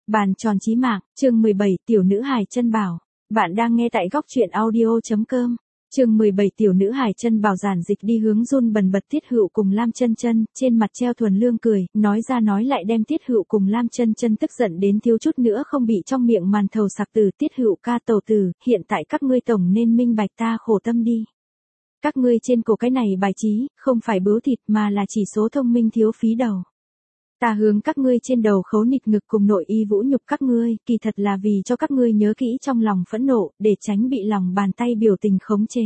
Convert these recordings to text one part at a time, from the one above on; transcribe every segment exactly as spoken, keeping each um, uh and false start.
Bàn tròn chí mạng, chương mười bảy, tiểu nữ hài chân bảo. Bạn đang nghe tại góc truyện audio.com. Chương mười bảy, tiểu nữ hài chân bảo. Giản Dịch đi hướng run bần bật Tiết Hựu cùng Lam Chân Chân, trên mặt treo thuần lương cười, nói ra nói lại đem Tiết Hựu cùng Lam Chân Chân tức giận đến thiếu chút nữa không bị trong miệng màn thầu sặc từ. Tiết Hựu ca tẩu tử, hiện tại các ngươi tổng nên minh bạch ta khổ tâm đi. Các ngươi trên cổ cái này bài trí, không phải bướu thịt mà là chỉ số thông minh thiếu phí đầu. Ta hướng các ngươi trên đầu khấu nịt ngực cùng nội y vũ nhục các ngươi, kỳ thật là vì cho các ngươi nhớ kỹ trong lòng phẫn nộ, để tránh bị lòng bàn tay biểu tình khống chế.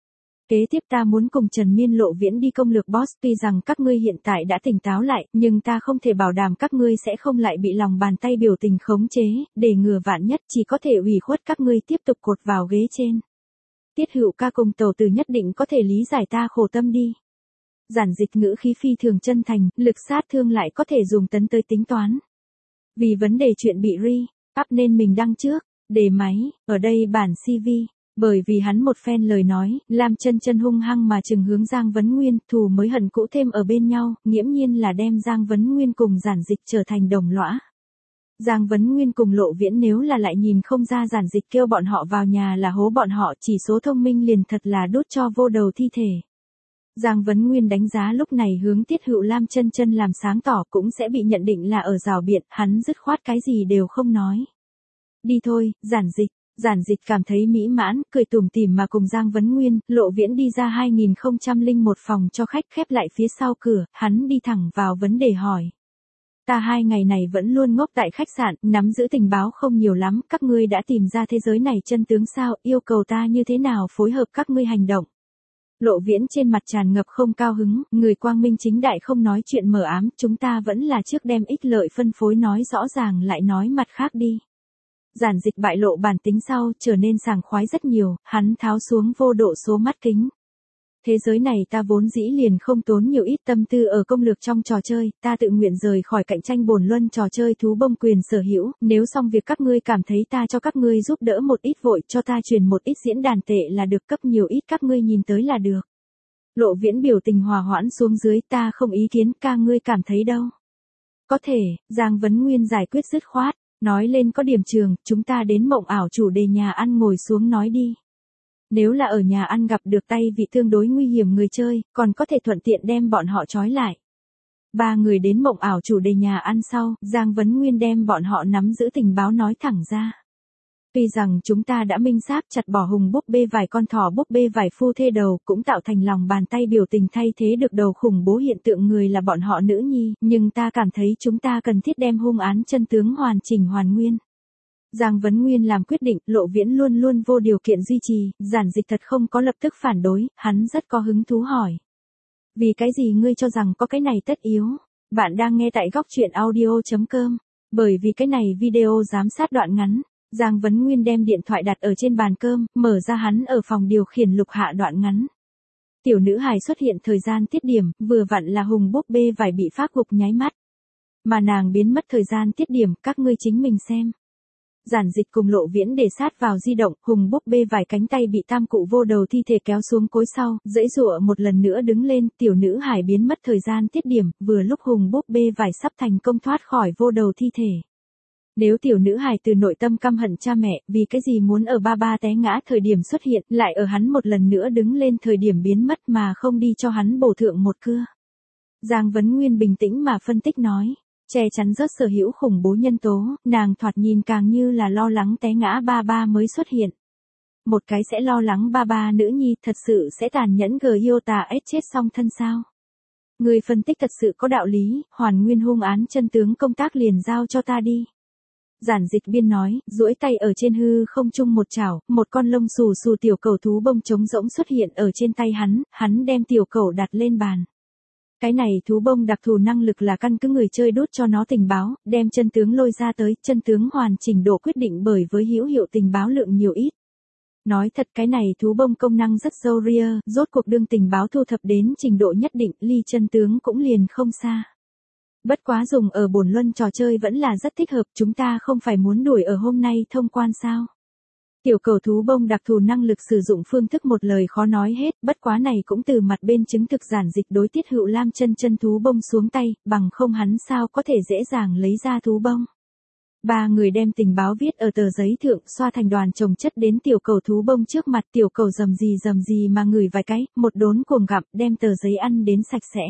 Kế tiếp ta muốn cùng Trần Miên Lộ Viễn đi công lược boss, tuy rằng các ngươi hiện tại đã tỉnh táo lại, nhưng ta không thể bảo đảm các ngươi sẽ không lại bị lòng bàn tay biểu tình khống chế, để ngừa vạn nhất chỉ có thể ủy khuất các ngươi tiếp tục cột vào ghế trên. Tiết Hựu ca cùng tẩu tử nhất định có thể lý giải ta khổ tâm đi. Giản Dịch ngữ khí phi thường chân thành, lực sát thương lại có thể dùng tấn tới tính toán. Vì vấn đề chuyện bị re-up nên mình đăng trước, đề máy, ở đây bản xê vê. Bởi vì hắn một phen lời nói, Lam Chân Chân hung hăng mà trừng hướng Giang Vấn Nguyên, thù mới hận cũ thêm ở bên nhau, nghiễm nhiên là đem Giang Vấn Nguyên cùng Giản Dịch trở thành đồng lõa. Giang Vấn Nguyên cùng Lộ Viễn nếu là lại nhìn không ra Giản Dịch kêu bọn họ vào nhà là hố bọn họ, chỉ số thông minh liền thật là đốt cho vô đầu thi thể. Giang Vấn Nguyên đánh giá lúc này hướng Tiết Hựu Lam Chân Chân làm sáng tỏ cũng sẽ bị nhận định là ở rào biện, hắn dứt khoát cái gì đều không nói. Đi thôi, Giản Dịch. Giản Dịch cảm thấy mỹ mãn, cười tủm tỉm mà cùng Giang Vấn Nguyên, Lộ Viễn đi ra hai nghìn không trăm lẻ một phòng cho khách, khép lại phía sau cửa, hắn đi thẳng vào vấn đề hỏi. Ta hai ngày này vẫn luôn ngốc tại khách sạn, nắm giữ tình báo không nhiều lắm, các ngươi đã tìm ra thế giới này chân tướng sao, yêu cầu ta như thế nào phối hợp các ngươi hành động. Lộ Viễn trên mặt tràn ngập không cao hứng, người quang minh chính đại không nói chuyện mờ ám, chúng ta vẫn là trước đem ích lợi phân phối nói rõ ràng lại nói mặt khác đi. Giản Dịch bại lộ bản tính sau, trở nên sảng khoái rất nhiều, hắn tháo xuống vô độ số mắt kính. Thế giới này ta vốn dĩ liền không tốn nhiều ít tâm tư ở công lược trong trò chơi, ta tự nguyện rời khỏi cạnh tranh bổn luân trò chơi thú bông quyền sở hữu, nếu xong việc các ngươi cảm thấy ta cho các ngươi giúp đỡ một ít vội, cho ta truyền một ít diễn đàn tệ là được, cấp nhiều ít các ngươi nhìn tới là được. Lộ Viễn biểu tình hòa hoãn xuống dưới, ta không ý kiến, ca ngươi cảm thấy đâu. Có thể, Giang Vấn Nguyên giải quyết dứt khoát, nói lên có điểm trường, chúng ta đến mộng ảo chủ đề nhà ăn ngồi xuống nói đi. Nếu là ở nhà ăn gặp được tay vị tương đối nguy hiểm người chơi, còn có thể thuận tiện đem bọn họ trói lại. Ba người đến mộng ảo chủ đề nhà ăn sau, Giang Vấn Nguyên đem bọn họ nắm giữ tình báo nói thẳng ra. Tuy rằng chúng ta đã minh xác chặt bỏ hùng búp bê vài con thỏ búp bê vài phu thê đầu, cũng tạo thành lòng bàn tay biểu tình thay thế được đầu khủng bố hiện tượng người là bọn họ nữ nhi, nhưng ta cảm thấy chúng ta cần thiết đem hung án chân tướng hoàn chỉnh hoàn nguyên. Giang Vấn Nguyên làm quyết định, Lộ Viễn luôn luôn vô điều kiện duy trì, Giản Dịch thật không có lập tức phản đối, hắn rất có hứng thú hỏi. Vì cái gì ngươi cho rằng có cái này tất yếu? Bạn đang nghe tại góc truyện audio.com. Bởi vì cái này video giám sát đoạn ngắn. Giang Vấn Nguyên đem điện thoại đặt ở trên bàn cơm, mở ra hắn ở phòng điều khiển lục hạ đoạn ngắn. Tiểu nữ hài xuất hiện thời gian tiết điểm, vừa vặn là hùng búp bê vải bị phát gục nháy mắt. Mà nàng biến mất thời gian tiết điểm, các ngươi chính mình xem. Giản Dịch cùng Lộ Viễn để sát vào di động, hùng búp bê vài cánh tay bị tam cụ vô đầu thi thể kéo xuống cối sau, dãy dụa một lần nữa đứng lên, tiểu nữ hài biến mất thời gian tiết điểm, vừa lúc hùng búp bê vài sắp thành công thoát khỏi vô đầu thi thể. Nếu tiểu nữ hài từ nội tâm căm hận cha mẹ, vì cái gì muốn ở ba ba té ngã thời điểm xuất hiện, lại ở hắn một lần nữa đứng lên thời điểm biến mất mà không đi cho hắn bổ thượng một cưa. Giang Vấn Nguyên bình tĩnh mà phân tích nói. Che chắn rớt sở hữu khủng bố nhân tố, nàng thoạt nhìn càng như là lo lắng té ngã ba ba mới xuất hiện. Một cái sẽ lo lắng ba ba nữ nhi thật sự sẽ tàn nhẫn gờ yêu tà ết chết song thân sao. Người phân tích thật sự có đạo lý, hoàn nguyên hung án chân tướng công tác liền giao cho ta đi. Giản Dịch biên nói, duỗi tay ở trên hư không trung một chảo, một con lông xù xù tiểu cầu thú bông trống rỗng xuất hiện ở trên tay hắn, hắn đem tiểu cầu đặt lên bàn. Cái này thú bông đặc thù năng lực là căn cứ người chơi đốt cho nó tình báo, đem chân tướng lôi ra tới, chân tướng hoàn chỉnh độ quyết định bởi với hữu hiệu tình báo lượng nhiều ít. Nói thật cái này thú bông công năng rất sâu ria, rốt cuộc đương tình báo thu thập đến trình độ nhất định, ly chân tướng cũng liền không xa. Bất quá dùng ở bổn luân trò chơi vẫn là rất thích hợp, chúng ta không phải muốn đuổi ở hôm nay thông quan sao. Tiểu cầu thú bông đặc thù năng lực sử dụng phương thức một lời khó nói hết, bất quá này cũng từ mặt bên chứng thực Giản Dịch đối Tiết Hựu Lam Chân Chân thú bông xuống tay, bằng không hắn sao có thể dễ dàng lấy ra thú bông. Ba người đem tình báo viết ở tờ giấy thượng xoa thành đoàn chồng chất đến tiểu cầu thú bông trước mặt, tiểu cầu rầm gì rầm gì mà ngửi vài cái, một đốn cuồng gặm, đem tờ giấy ăn đến sạch sẽ.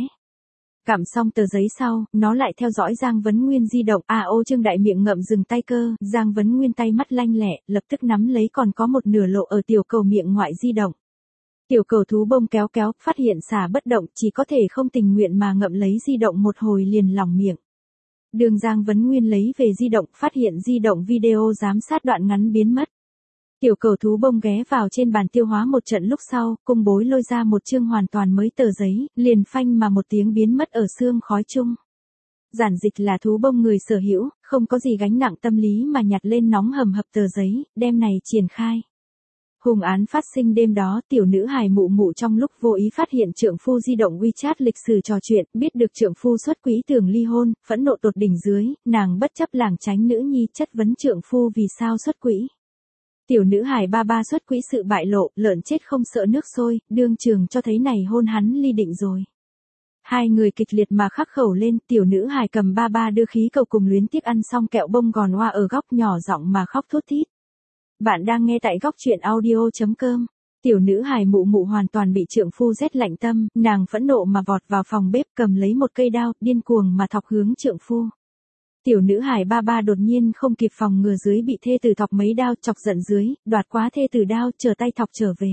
Gặm xong tờ giấy sau, nó lại theo dõi Giang Vấn Nguyên di động, à ô Trương Đại miệng ngậm dừng tay cơ, Giang Vấn Nguyên tay mắt lanh lẹ, lập tức nắm lấy còn có một nửa lộ ở tiểu cầu miệng ngoại di động. Tiểu cầu thú bông kéo kéo, phát hiện xả bất động, chỉ có thể không tình nguyện mà ngậm lấy di động một hồi liền lỏng miệng. Đường Giang Vấn Nguyên lấy về di động, phát hiện di động video giám sát đoạn ngắn biến mất. Tiểu cầu thú bông ghé vào trên bàn tiêu hóa một trận lúc sau, cung bối lôi ra một chương hoàn toàn mới tờ giấy, liền phanh mà một tiếng biến mất ở xương khói chung. Giản dịch là thú bông người sở hữu, không có gì gánh nặng tâm lý mà nhặt lên nóng hầm hập tờ giấy, đem này triển khai. Hùng án phát sinh đêm đó, tiểu nữ hài mụ mụ trong lúc vô ý phát hiện trượng phu di động WeChat lịch sử trò chuyện, biết được trượng phu xuất quỹ tưởng ly hôn, phẫn nộ tột đỉnh dưới, nàng bất chấp làng tránh nữ nhi chất vấn trượng phu vì sao xuất quỹ. Tiểu nữ hài ba ba xuất quỹ sự bại lộ, lợn chết không sợ nước sôi, đương trường cho thấy này hôn hắn ly định rồi. Hai người kịch liệt mà khắc khẩu lên, tiểu nữ hài cầm ba ba đưa khí cầu cùng luyến tiếc ăn xong kẹo bông gòn hoa ở góc nhỏ giọng mà khóc thút thít. Bạn đang nghe tại góc truyện audio.com. Tiểu nữ hài mụ mụ hoàn toàn bị trượng phu rét lạnh tâm, nàng phẫn nộ mà vọt vào phòng bếp cầm lấy một cây đao, điên cuồng mà thọc hướng trượng phu. Tiểu nữ hài ba ba đột nhiên không kịp phòng ngừa dưới bị thê tử thọc mấy đao, chọc giận dưới, đoạt quá thê tử đao, trở tay thọc trở về.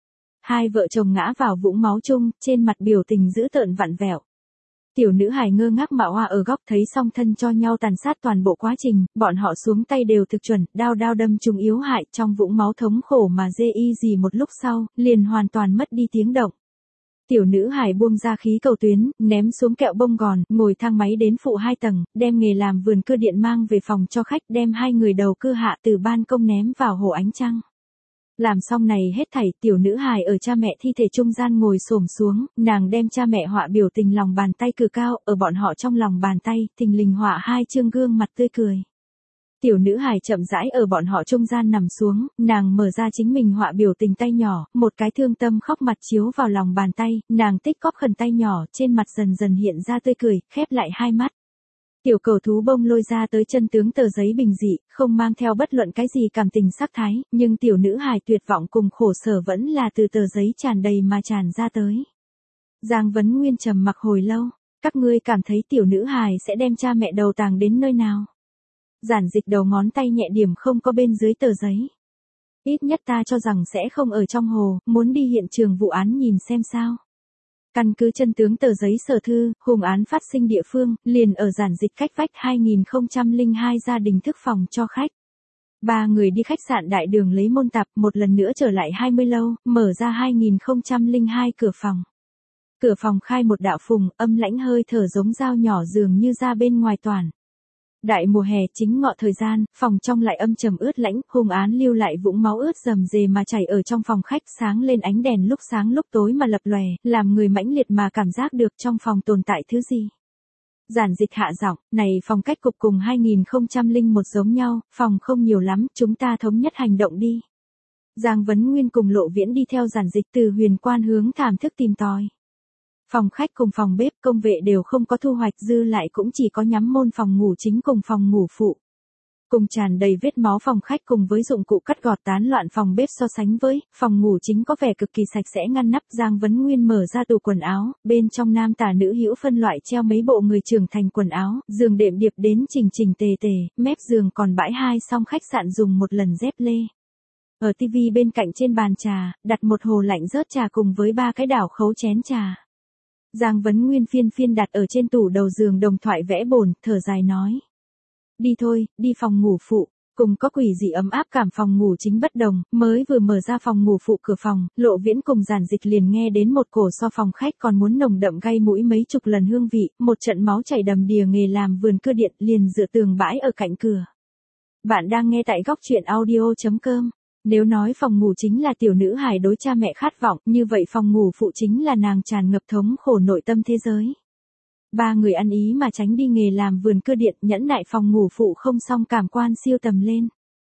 Hai vợ chồng ngã vào vũng máu chung, trên mặt biểu tình dữ tợn vặn vẹo. Tiểu nữ hài ngơ ngác mạo hoa ở góc thấy song thân cho nhau tàn sát toàn bộ quá trình, bọn họ xuống tay đều thực chuẩn, đao đao đâm trúng yếu hại trong vũng máu thống khổ mà dê y gì một lúc sau, liền hoàn toàn mất đi tiếng động. Tiểu nữ hài buông ra khí cầu tuyến, ném xuống kẹo bông gòn, ngồi thang máy đến phụ hai tầng, đem nghề làm vườn cưa điện mang về phòng cho khách, đem hai người đầu cưa hạ từ ban công ném vào hồ ánh trăng. Làm xong này hết thảy, tiểu nữ hài ở cha mẹ thi thể trung gian ngồi xổm xuống, nàng đem cha mẹ họa biểu tình lòng bàn tay cử cao, ở bọn họ trong lòng bàn tay, thình lình họa hai chương gương mặt tươi cười. Tiểu nữ hài chậm rãi ở bọn họ trung gian nằm xuống, nàng mở ra chính mình họa biểu tình tay nhỏ, một cái thương tâm khóc mặt chiếu vào lòng bàn tay, nàng tích cóp khẩn tay nhỏ, trên mặt dần dần hiện ra tươi cười, khép lại hai mắt. Tiểu cầu thú bông lôi ra tới chân tướng tờ giấy bình dị, không mang theo bất luận cái gì cảm tình sắc thái, nhưng tiểu nữ hài tuyệt vọng cùng khổ sở vẫn là từ tờ giấy tràn đầy mà tràn ra tới. Giang Vấn Nguyên trầm mặc hồi lâu, các ngươi cảm thấy tiểu nữ hài sẽ đem cha mẹ đầu tàng đến nơi nào? Giản dịch đầu ngón tay nhẹ điểm không có bên dưới tờ giấy. Ít nhất ta cho rằng sẽ không ở trong hồ, muốn đi hiện trường vụ án nhìn xem sao. Căn cứ chân tướng tờ giấy sở thư, hung án phát sinh địa phương, liền ở giản dịch cách vách hai nghìn không trăm lẻ hai gia đình thức phòng cho khách. Ba người đi khách sạn đại đường lấy môn tạp, một lần nữa trở lại hai mươi lâu, mở ra hai nghìn không trăm lẻ hai cửa phòng. Cửa phòng khai một đạo phùng, âm lãnh hơi thở giống dao nhỏ dường như ra bên ngoài toàn. Đại mùa hè chính ngọ thời gian, phòng trong lại âm trầm ướt lãnh, hung án lưu lại vũng máu ướt rầm rề mà chảy ở trong phòng khách, sáng lên ánh đèn lúc sáng lúc tối mà lập lòe, làm người mãnh liệt mà cảm giác được trong phòng tồn tại thứ gì. Giản dịch hạ giọng, này phòng cách cục cùng hai nghìn không trăm lẻ một giống nhau, phòng không nhiều lắm, chúng ta thống nhất hành động đi. Giang Vấn Nguyên cùng Lộ Viễn đi theo giản dịch từ huyền quan hướng thảm thức tìm tòi. Phòng khách cùng phòng bếp công vệ đều không có thu hoạch, dư lại cũng chỉ có nhắm môn phòng ngủ chính cùng phòng ngủ phụ. Cùng tràn đầy vết máu phòng khách cùng với dụng cụ cắt gọt tán loạn phòng bếp so sánh với, phòng ngủ chính có vẻ cực kỳ sạch sẽ ngăn nắp. Giang Vấn Nguyên mở ra tủ quần áo, bên trong nam tả nữ hữu phân loại treo mấy bộ người trưởng thành quần áo, giường đệm điệp đến chỉnh chỉnh tề tề, mép giường còn bãi hai song khách sạn dùng một lần dép lê. Ở tivi bên cạnh trên bàn trà, đặt một hồ lạnh rớt trà cùng với ba cái đảo khấu chén trà. Giang Vấn Nguyên phiên phiên đặt ở trên tủ đầu giường đồng thoại vẽ bồn, thở dài nói. Đi thôi, đi phòng ngủ phụ, cùng có quỷ dị ấm áp cảm phòng ngủ chính bất đồng, mới vừa mở ra phòng ngủ phụ cửa phòng, Lộ Viễn cùng giản dịch liền nghe đến một cổ so phòng khách còn muốn nồng đậm gây mũi mấy chục lần hương vị, một trận máu chảy đầm đìa nghề làm vườn cưa điện liền dựa tường bãi ở cạnh cửa. Bạn đang nghe tại góc truyện audio.com. Nếu nói phòng ngủ chính là tiểu nữ hài đối cha mẹ khát vọng, như vậy phòng ngủ phụ chính là nàng tràn ngập thống khổ nội tâm thế giới. Ba người ăn ý mà tránh đi nghề làm vườn cưa điện, nhẫn nại phòng ngủ phụ không xong cảm quan siêu tầm lên.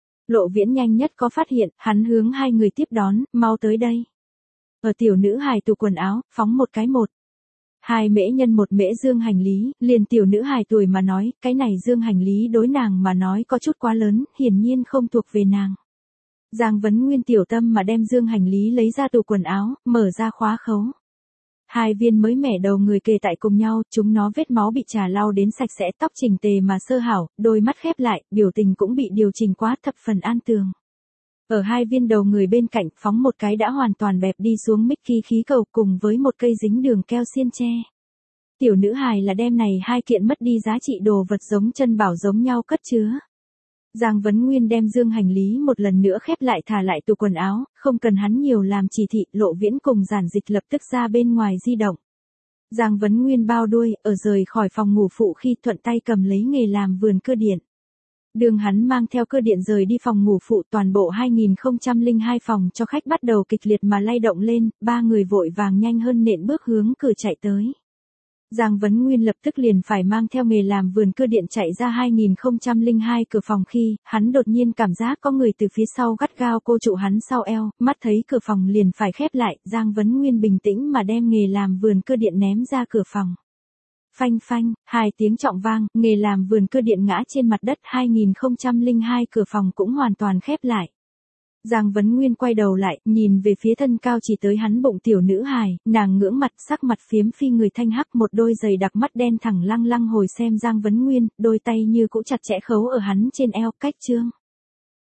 Lộ Viễn nhanh nhất có phát hiện, hắn hướng hai người tiếp đón, mau tới đây. Ở tiểu nữ hài tủ quần áo, phóng một cái một. Hai mễ nhân một mễ dương hành lý, liền tiểu nữ hài tuổi mà nói, cái này dương hành lý đối nàng mà nói có chút quá lớn, hiển nhiên không thuộc về nàng. Giang Vấn Nguyên tiểu tâm mà đem dương hành lý lấy ra tủ quần áo, mở ra khóa khấu. Hai viên mới mẻ đầu người kề tại cùng nhau, chúng nó vết máu bị trà lau đến sạch sẽ, tóc chỉnh tề mà sơ hảo, đôi mắt khép lại, biểu tình cũng bị điều chỉnh quá thập phần an tường. Ở hai viên đầu người bên cạnh phóng một cái đã hoàn toàn bẹp đi xuống Mickey khí cầu cùng với một cây dính đường keo xiên tre. Tiểu nữ hài là đem này hai kiện mất đi giá trị đồ vật giống chân bảo giống nhau cất chứa. Giang Vấn Nguyên đem dương hành lý một lần nữa khép lại thả lại tủ quần áo, không cần hắn nhiều làm chỉ thị, Lộ Viễn cùng Giản Dịch lập tức ra bên ngoài di động. Giang Vấn Nguyên bao đuôi, ở rời khỏi phòng ngủ phụ khi thuận tay cầm lấy nghề làm vườn cơ điện. Đường hắn mang theo cơ điện rời đi phòng ngủ phụ, toàn bộ hai nghìn không trăm lẻ hai phòng cho khách bắt đầu kịch liệt mà lay động lên, ba người vội vàng nhanh hơn nện bước hướng cửa chạy tới. Giang Vấn Nguyên lập tức liền phải mang theo nghề làm vườn cơ điện chạy ra hai nghìn không trăm lẻ hai cửa phòng khi, hắn đột nhiên cảm giác có người từ phía sau gắt gao cô trụ hắn sau eo, mắt thấy cửa phòng liền phải khép lại, Giang Vấn Nguyên bình tĩnh mà đem nghề làm vườn cơ điện ném ra cửa phòng. Phanh phanh, hai tiếng trọng vang, nghề làm vườn cơ điện ngã trên mặt đất, hai nghìn không trăm lẻ hai cửa phòng cũng hoàn toàn khép lại. Giang Vấn Nguyên quay đầu lại, nhìn về phía thân cao chỉ tới hắn bụng tiểu nữ hài, nàng ngưỡng mặt, sắc mặt phiếm phi người thanh hắc, một đôi giày đặc mắt đen thẳng lăng lăng hồi xem Giang Vấn Nguyên, đôi tay như cũ chặt chẽ khấu ở hắn trên eo, cách chương.